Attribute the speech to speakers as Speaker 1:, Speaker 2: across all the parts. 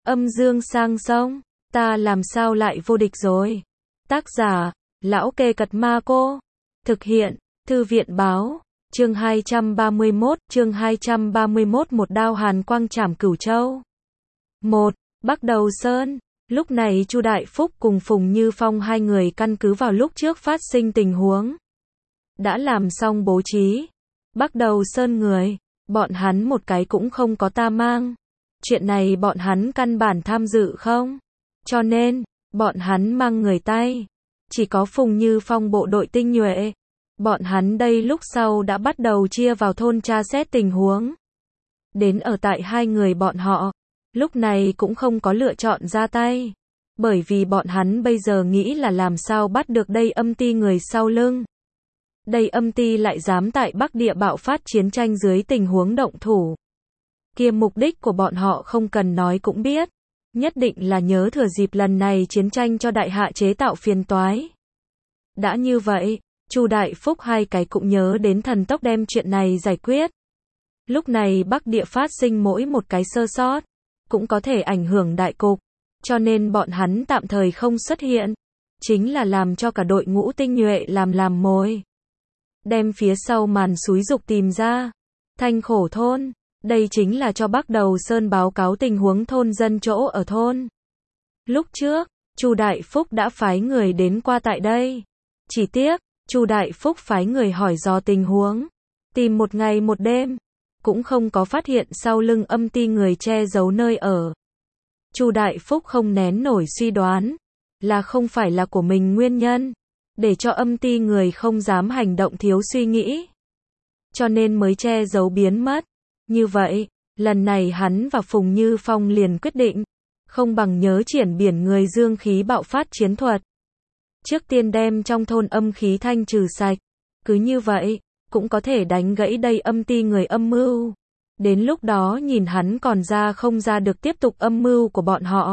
Speaker 1: Âm dương sang sông, ta làm sao lại vô địch rồi. Tác giả, Lão Kê Cật Ma Cô. Thực hiện, Thư viện Báo. Chương 231, một đao hàn quang trảm Cửu Châu. 1. Bắc Đầu Sơn. Lúc này Chu Đại Phúc cùng Phùng Như Phong hai người căn cứ vào lúc trước phát sinh tình huống, đã làm xong bố trí. Bắc Đầu Sơn người, bọn hắn một cái cũng không có ta mang. Chuyện này bọn hắn căn bản tham dự không? Cho nên, bọn hắn mang người tay. Chỉ có Phùng Như Phong bộ đội tinh nhuệ. Bọn hắn đây lúc sau đã bắt đầu chia vào thôn tra xét tình huống. Đến ở tại hai người bọn họ, lúc này cũng không có lựa chọn ra tay. Bởi vì bọn hắn bây giờ nghĩ là làm sao bắt được đây âm ti người sau lưng. Đây âm ti lại dám tại Bắc Địa bạo phát chiến tranh dưới tình huống động thủ. Kia mục đích của bọn họ không cần nói cũng biết. Nhất định là nhớ thừa dịp lần này chiến tranh cho đại hạ chế tạo phiền toái. Đã như vậy, Chu Đại Phúc hai cái cũng nhớ đến thần tốc đem chuyện này giải quyết. Lúc này Bắc Địa phát sinh mỗi một cái sơ sót, cũng có thể ảnh hưởng đại cục. Cho nên bọn hắn tạm thời không xuất hiện. Chính là làm cho cả đội ngũ tinh nhuệ làm mồi. Đem phía sau màn xúi dục tìm ra. Thanh Khổ thôn. Đây chính là cho Bắc Đầu Sơn báo cáo tình huống thôn dân chỗ ở thôn. Lúc trước, Chu Đại Phúc đã phái người đến qua tại đây. Chỉ tiếc, Chu Đại Phúc phái người hỏi dò tình huống. Tìm một ngày một đêm. Cũng không có phát hiện sau lưng âm ti người che giấu nơi ở. Chu Đại Phúc không nén nổi suy đoán. Là không phải là của mình nguyên nhân. Để cho âm ti người không dám hành động thiếu suy nghĩ. Cho nên mới che giấu biến mất. Như vậy, lần này hắn và Phùng Như Phong liền quyết định. Không bằng nhớ triển biển người dương khí bạo phát chiến thuật. Trước tiên đem trong thôn âm khí thanh trừ sạch. Cứ như vậy, cũng có thể đánh gãy đây âm ti người âm mưu. Đến lúc đó nhìn hắn còn ra không ra được tiếp tục âm mưu của bọn họ.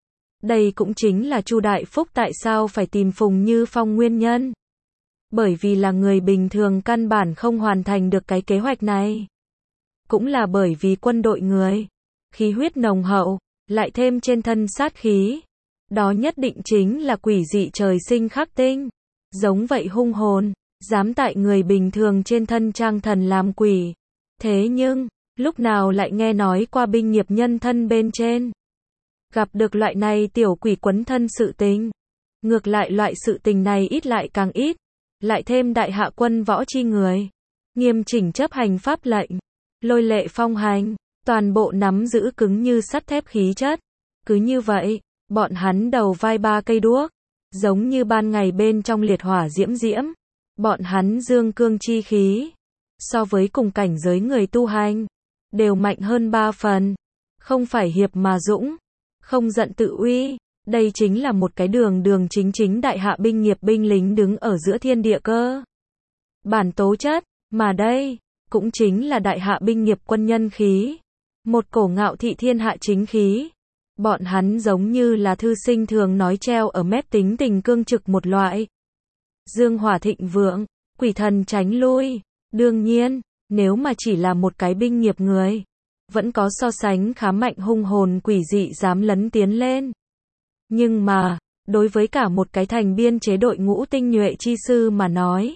Speaker 1: Đây cũng chính là Chu Đại Phúc tại sao phải tìm Phùng Như Phong nguyên nhân. Bởi vì là người bình thường căn bản không hoàn thành được cái kế hoạch này. Cũng là bởi vì quân đội người, khí huyết nồng hậu, lại thêm trên thân sát khí. Đó nhất định chính là quỷ dị trời sinh khắc tinh. Giống vậy hung hồn, dám tại người bình thường trên thân trang thần làm quỷ. Thế nhưng, lúc nào lại nghe nói qua binh nghiệp nhân thân bên trên. Gặp được loại này tiểu quỷ quấn thân sự tình. Ngược lại loại sự tình này ít lại càng ít. Lại thêm đại hạ quân võ chi người. Nghiêm chỉnh chấp hành pháp lệnh. Lôi lệ phong hành. Toàn bộ nắm giữ cứng như sắt thép khí chất. Cứ như vậy, bọn hắn đầu vai ba cây đuốc. Giống như ban ngày bên trong liệt hỏa diễm diễm. Bọn hắn dương cương chi khí. So với cùng cảnh giới người tu hành. Đều mạnh hơn 3 phần. Không phải hiệp mà dũng. Không giận tự uy. Đây chính là một cái đường chính đại hạ binh nghiệp binh lính đứng ở giữa thiên địa cơ. Bản tố chất. Mà đây, cũng chính là đại hạ binh nghiệp quân nhân khí. Một cổ ngạo thị thiên hạ chính khí. Bọn hắn giống như là thư sinh thường nói treo ở mép tính tình cương trực một loại. Dương hỏa thịnh vượng, quỷ thần tránh lui. Đương nhiên, nếu mà chỉ là một cái binh nghiệp người, vẫn có so sánh khá mạnh hung hồn quỷ dị dám lấn tiến lên. Nhưng mà, đối với cả một cái thành biên chế đội ngũ tinh nhuệ chi sư mà nói,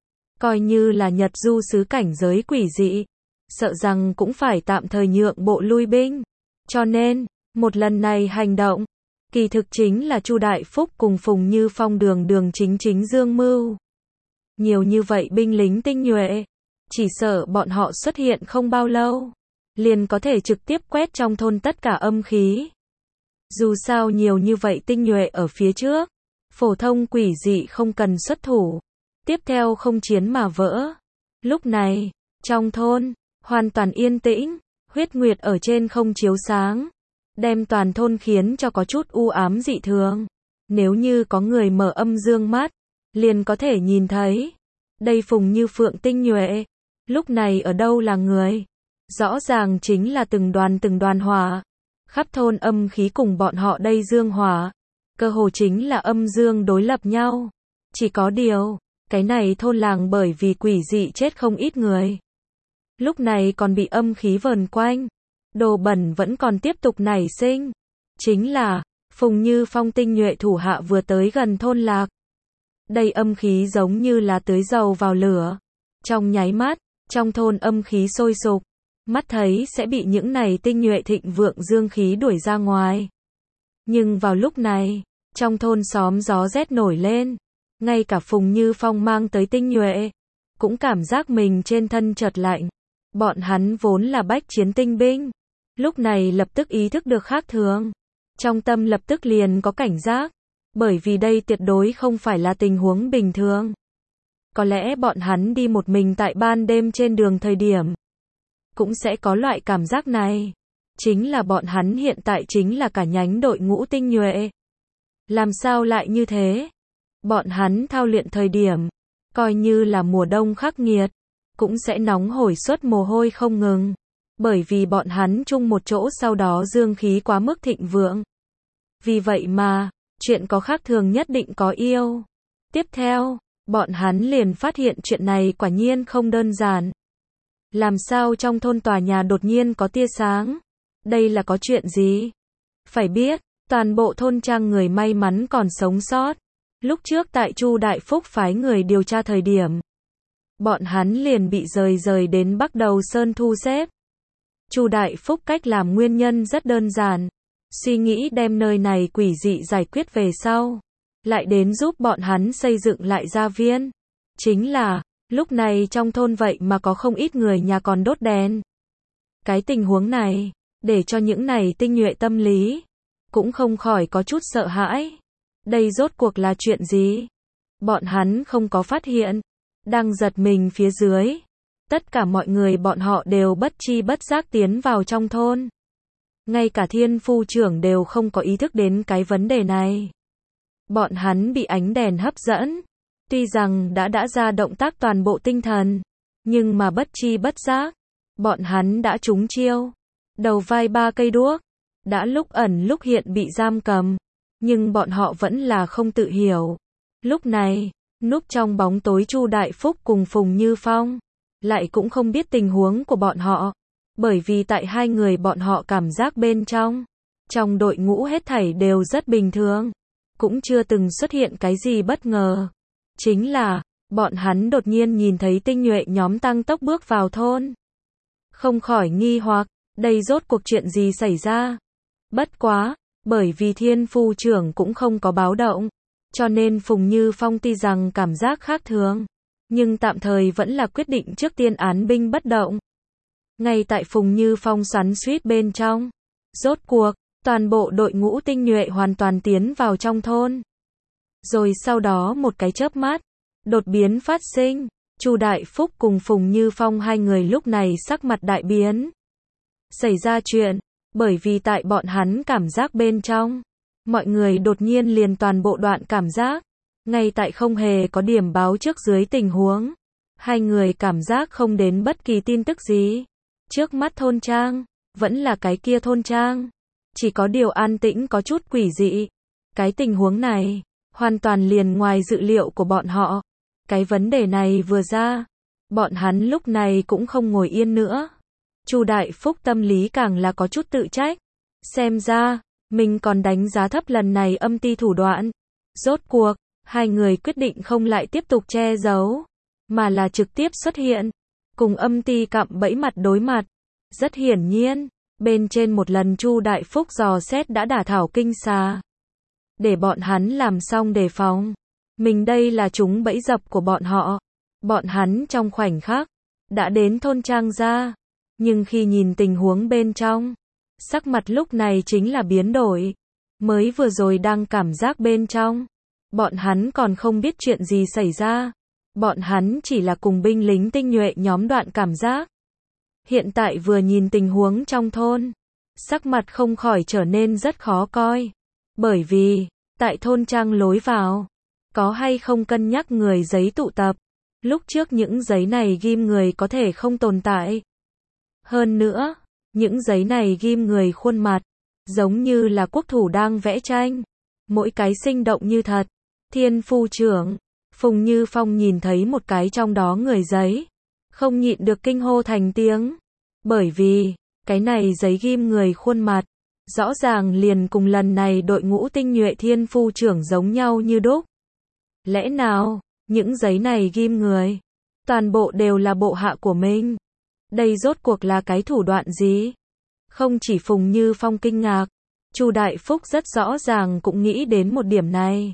Speaker 1: coi như là Nhật du sứ cảnh giới quỷ dị, sợ rằng cũng phải tạm thời nhượng bộ lui binh. Cho nên, một lần này hành động, kỳ thực chính là Chu Đại Phúc cùng Phùng Như Phong đường chính dương mưu. Nhiều như vậy binh lính tinh nhuệ, chỉ sợ bọn họ xuất hiện không bao lâu, liền có thể trực tiếp quét trong thôn tất cả âm khí. Dù sao nhiều như vậy tinh nhuệ ở phía trước, phổ thông quỷ dị không cần xuất thủ. Tiếp theo không chiến mà vỡ. Lúc này, trong thôn, hoàn toàn yên tĩnh, huyết nguyệt ở trên không chiếu sáng. Đem toàn thôn khiến cho có chút u ám dị thường. Nếu như có người mở âm dương mắt, liền có thể nhìn thấy. Đây Phùng Như Phượng tinh nhuệ. Lúc này ở đâu là người? Rõ ràng chính là từng đoàn hỏa. Khắp thôn âm khí cùng bọn họ đây dương hỏa. Cơ hồ chính là âm dương đối lập nhau. Chỉ có điều, cái này thôn làng bởi vì quỷ dị chết không ít người. Lúc này còn bị âm khí vờn quanh. Đồ bẩn vẫn còn tiếp tục nảy sinh. Chính là, Phùng Như Phong tinh nhuệ thủ hạ vừa tới gần thôn lạc. Đây âm khí giống như là tưới dầu vào lửa. Trong nháy mắt, trong thôn âm khí sôi sục. Mắt thấy sẽ bị những này tinh nhuệ thịnh vượng dương khí đuổi ra ngoài. Nhưng vào lúc này, trong thôn xóm gió rét nổi lên. Ngay cả Phùng Như Phong mang tới tinh nhuệ, cũng cảm giác mình trên thân chợt lạnh. Bọn hắn vốn là bách chiến tinh binh. Lúc này lập tức ý thức được khác thường. Trong tâm lập tức liền có cảnh giác. Bởi vì đây tuyệt đối không phải là tình huống bình thường. Có lẽ bọn hắn đi một mình tại ban đêm trên đường thời điểm, cũng sẽ có loại cảm giác này. Chính là bọn hắn hiện tại chính là cả nhánh đội ngũ tinh nhuệ. Làm sao lại như thế? Bọn hắn thao luyện thời điểm, coi như là mùa đông khắc nghiệt, cũng sẽ nóng hổi suốt mồ hôi không ngừng. Bởi vì bọn hắn chung một chỗ sau đó dương khí quá mức thịnh vượng. Vì vậy mà, chuyện có khác thường nhất định có yêu. Tiếp theo, bọn hắn liền phát hiện chuyện này quả nhiên không đơn giản. Làm sao trong thôn tòa nhà đột nhiên có tia sáng? Đây là có chuyện gì? Phải biết, toàn bộ thôn trang người may mắn còn sống sót. Lúc trước tại Chu Đại Phúc phái người điều tra thời điểm, bọn hắn liền bị rời đến Bắc Đầu Sơn thu xếp. Chu Đại Phúc cách làm nguyên nhân rất đơn giản. Suy nghĩ đem nơi này quỷ dị giải quyết về sau, lại đến giúp bọn hắn xây dựng lại gia viên. Chính là, lúc này trong thôn vậy mà có không ít người nhà còn đốt đèn. Cái tình huống này, để cho những này tinh nhuệ tâm lý, cũng không khỏi có chút sợ hãi. Đây rốt cuộc là chuyện gì? Bọn hắn không có phát hiện. Đang giật mình phía dưới. Tất cả mọi người bọn họ đều bất chi bất giác tiến vào trong thôn. Ngay cả Thiên Phu trưởng đều không có ý thức đến cái vấn đề này. Bọn hắn bị ánh đèn hấp dẫn. Tuy rằng đã ra động tác toàn bộ tinh thần, nhưng mà bất chi bất giác, bọn hắn đã trúng chiêu. Đầu vai 3 cây đuốc, đã lúc ẩn lúc hiện bị giam cầm, nhưng bọn họ vẫn là không tự hiểu. Lúc này, núp trong bóng tối Chu Đại Phúc cùng Phùng Như Phong, lại cũng không biết tình huống của bọn họ. Bởi vì tại hai người bọn họ cảm giác bên trong đội ngũ hết thảy đều rất bình thường, cũng chưa từng xuất hiện cái gì bất ngờ. Chính là, bọn hắn đột nhiên nhìn thấy tinh nhuệ nhóm tăng tốc bước vào thôn. Không khỏi nghi hoặc, đây rốt cuộc chuyện gì xảy ra? Bất quá, bởi vì Thiên Phu trưởng cũng không có báo động, cho nên Phùng Như Phong tuy rằng cảm giác khác thường, nhưng tạm thời vẫn là quyết định trước tiên án binh bất động. Ngay tại Phùng Như Phong xoắn xuýt bên trong, rốt cuộc, toàn bộ đội ngũ tinh nhuệ hoàn toàn tiến vào trong thôn. Rồi sau đó một cái chớp mắt, đột biến phát sinh, Chu Đại Phúc cùng Phùng Như Phong hai người lúc này sắc mặt đại biến. Xảy ra chuyện, bởi vì tại bọn hắn cảm giác bên trong, mọi người đột nhiên liền toàn bộ đoạn cảm giác, ngay tại không hề có điểm báo trước dưới tình huống. Hai người cảm giác không đến bất kỳ tin tức gì. Trước mắt thôn trang, vẫn là cái kia thôn trang. Chỉ có điều an tĩnh có chút quỷ dị. Cái tình huống này, hoàn toàn liền ngoài dự liệu của bọn họ. Cái vấn đề này vừa ra, bọn hắn lúc này cũng không ngồi yên nữa. Chu Đại Phúc tâm lý càng là có chút tự trách. Xem ra, mình còn đánh giá thấp lần này âm ty thủ đoạn. Rốt cuộc, hai người quyết định không lại tiếp tục che giấu, mà là trực tiếp xuất hiện, cùng âm ty cạm bẫy mặt đối mặt. Rất hiển nhiên, bên trên một lần Chu Đại Phúc dò xét đã đả thảo kinh xà. Để bọn hắn làm xong đề phòng. Mình đây là trúng bẫy dập của bọn họ. Bọn hắn trong khoảnh khắc, đã đến thôn trang ra. Nhưng khi nhìn tình huống bên trong, sắc mặt lúc này chính là biến đổi. Mới vừa rồi đang cảm giác bên trong, bọn hắn còn không biết chuyện gì xảy ra. Bọn hắn chỉ là cùng binh lính tinh nhuệ nhóm đoạn cảm giác. Hiện tại vừa nhìn tình huống trong thôn, sắc mặt không khỏi trở nên rất khó coi. Bởi vì, tại thôn trang lối vào, có hay không cân nhắc người giấy tụ tập. Lúc trước những giấy này ghim người có thể không tồn tại. Hơn nữa, những giấy này ghim người khuôn mặt, giống như là quốc thủ đang vẽ tranh. Mỗi cái sinh động như thật. Thiên Phu trưởng, Phùng Như Phong nhìn thấy một cái trong đó người giấy, không nhịn được kinh hô thành tiếng. Bởi vì, cái này giấy ghim người khuôn mặt, rõ ràng liền cùng lần này đội ngũ tinh nhuệ thiên phu trưởng giống nhau như đúc. Lẽ nào, những giấy này ghim người, toàn bộ đều là bộ hạ của mình? Đây rốt cuộc là cái thủ đoạn gì? Không chỉ Phùng Như Phong kinh ngạc, Chu Đại Phúc rất rõ ràng cũng nghĩ đến một điểm này.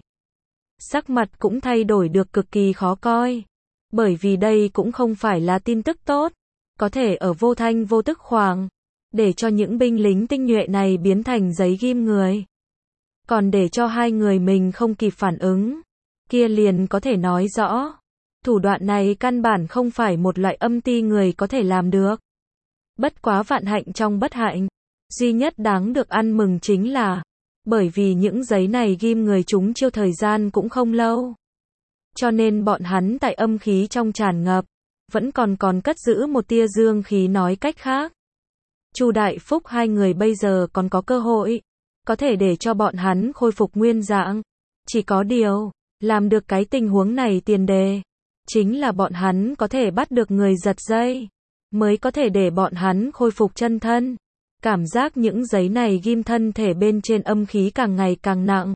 Speaker 1: Sắc mặt cũng thay đổi được cực kỳ khó coi. Bởi vì đây cũng không phải là tin tức tốt, có thể ở vô thanh vô tức khoảng, để cho những binh lính tinh nhuệ này biến thành giấy ghim người. Còn để cho hai người mình không kịp phản ứng, kia liền có thể nói rõ, thủ đoạn này căn bản không phải một loại âm ti người có thể làm được. Bất quá vạn hạnh trong bất hạnh, duy nhất đáng được ăn mừng chính là, bởi vì những giấy này ghim người chúng chiêu thời gian cũng không lâu. Cho nên bọn hắn tại âm khí trong tràn ngập, vẫn còn cất giữ một tia dương khí, nói cách khác. Chu Đại Phúc hai người bây giờ còn có cơ hội, có thể để cho bọn hắn khôi phục nguyên dạng. Chỉ có điều, làm được cái tình huống này tiền đề, chính là bọn hắn có thể bắt được người giật dây, mới có thể để bọn hắn khôi phục chân thân. Cảm giác những giấy này ghim thân thể bên trên âm khí càng ngày càng nặng.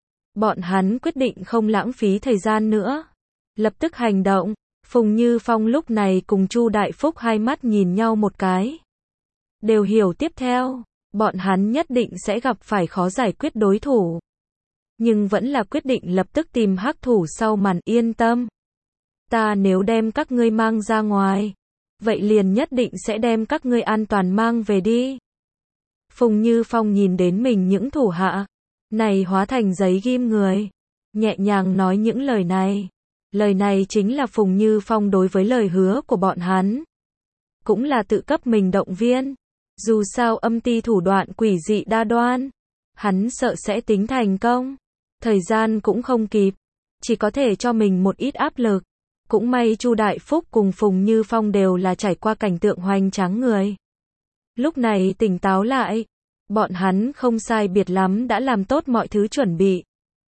Speaker 1: Bọn hắn quyết định không lãng phí thời gian nữa, lập tức hành động. Phùng Như Phong lúc này cùng Chu Đại Phúc hai mắt nhìn nhau một cái. Đều hiểu tiếp theo, bọn hắn nhất định sẽ gặp phải khó giải quyết đối thủ. Nhưng vẫn là quyết định lập tức tìm hắc thủ sau màn. Yên tâm. Ta nếu đem các ngươi mang ra ngoài, vậy liền nhất định sẽ đem các ngươi an toàn mang về đi. Phùng Như Phong nhìn đến mình những thủ hạ này hóa thành giấy ghim người, nhẹ nhàng nói những lời này. Lời này chính là Phùng Như Phong đối với lời hứa của bọn hắn. Cũng là tự cấp mình động viên. Dù sao âm ti thủ đoạn quỷ dị đa đoan, hắn sợ sẽ tính thành công. Thời gian cũng không kịp, chỉ có thể cho mình một ít áp lực. Cũng may Chu Đại Phúc cùng Phùng Như Phong đều là trải qua cảnh tượng hoành tráng người. Lúc này tỉnh táo lại, bọn hắn không sai biệt lắm đã làm tốt mọi thứ chuẩn bị.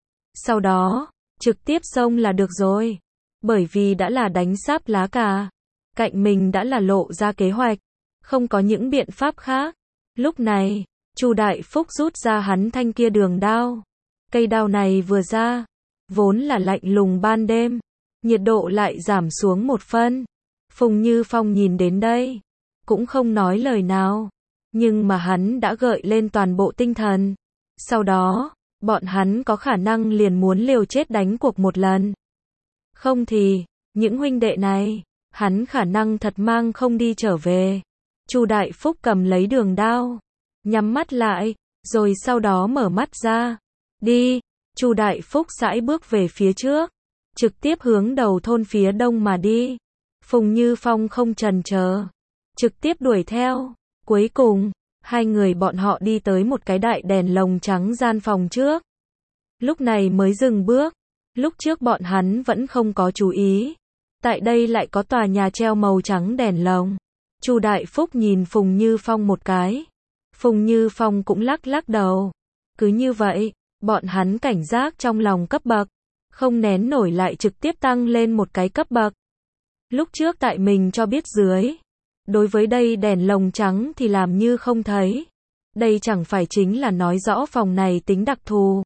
Speaker 1: Sau đó, trực tiếp xông là được rồi. Bởi vì đã là đánh sáp lá cà, cạnh mình đã là lộ ra kế hoạch, không có những biện pháp khác. Lúc này, Chu Đại Phúc rút ra hắn thanh kia đường đao. Cây đao này vừa ra, vốn là lạnh lùng ban đêm, nhiệt độ lại giảm xuống một phân. Phùng Như Phong nhìn đến đây, cũng không nói lời nào, nhưng mà hắn đã gợi lên toàn bộ tinh thần. Sau đó, bọn hắn có khả năng liền muốn liều chết đánh cuộc một lần. Không thì, những huynh đệ này, hắn khả năng thật mang không đi trở về. Chu Đại Phúc cầm lấy đường đao, nhắm mắt lại, rồi sau đó mở mắt ra. Đi, Chu Đại Phúc sải bước về phía trước, trực tiếp hướng đầu thôn phía đông mà đi. Phùng Như Phong không chần chờ, trực tiếp đuổi theo. Cuối cùng, hai người bọn họ đi tới một cái đại đèn lồng trắng gian phòng trước. Lúc này mới dừng bước. Lúc trước bọn hắn vẫn không có chú ý. Tại đây lại có tòa nhà treo màu trắng đèn lồng. Chu Đại Phúc nhìn Phùng Như Phong một cái. Phùng Như Phong cũng lắc lắc đầu. Cứ như vậy, bọn hắn cảnh giác trong lòng cấp bậc, không nén nổi lại trực tiếp tăng lên một cái cấp bậc. Lúc trước tại mình cho biết dưới, đối với đây đèn lồng trắng thì làm như không thấy. Đây chẳng phải chính là nói rõ phòng này tính đặc thù.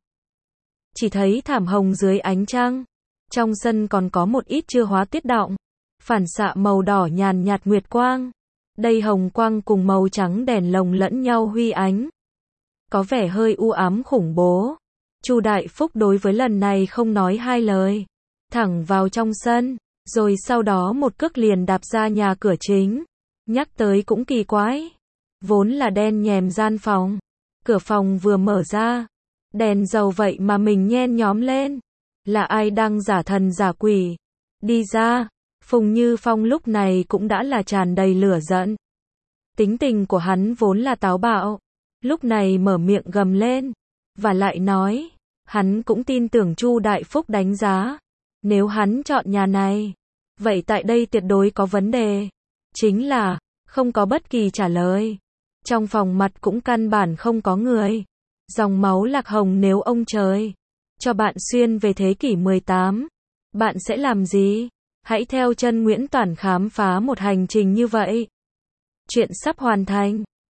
Speaker 1: Chỉ thấy thảm hồng dưới ánh trăng, trong sân còn có một ít chưa hóa tuyết đọng, phản xạ màu đỏ nhàn nhạt nguyệt quang. Đây hồng quang cùng màu trắng đèn lồng lẫn nhau huy ánh, có vẻ hơi u ám khủng bố. Chu Đại Phúc đối với lần này không nói hai lời, thẳng vào trong sân, rồi sau đó một cước liền đạp ra nhà cửa chính. Nhắc tới cũng kỳ quái, vốn là đen nhèm gian phòng, cửa phòng vừa mở ra, đèn dầu vậy mà mình nhen nhóm lên. Là ai đang giả thần giả quỷ? Đi ra. Phùng Như Phong lúc này cũng đã là tràn đầy lửa giận. Tính tình của hắn vốn là táo bạo, lúc này mở miệng gầm lên, và lại nói, hắn cũng tin tưởng Chu Đại Phúc đánh giá. Nếu hắn chọn nhà này, vậy tại đây tuyệt đối có vấn đề. Chính là, không có bất kỳ trả lời. Trong phòng mặt cũng căn bản không có người. Dòng máu lạc hồng, nếu ông trời cho bạn xuyên về thế kỷ 18, bạn sẽ làm gì? Hãy theo chân Nguyễn Toản khám phá một hành trình như vậy. Chuyện sắp hoàn thành.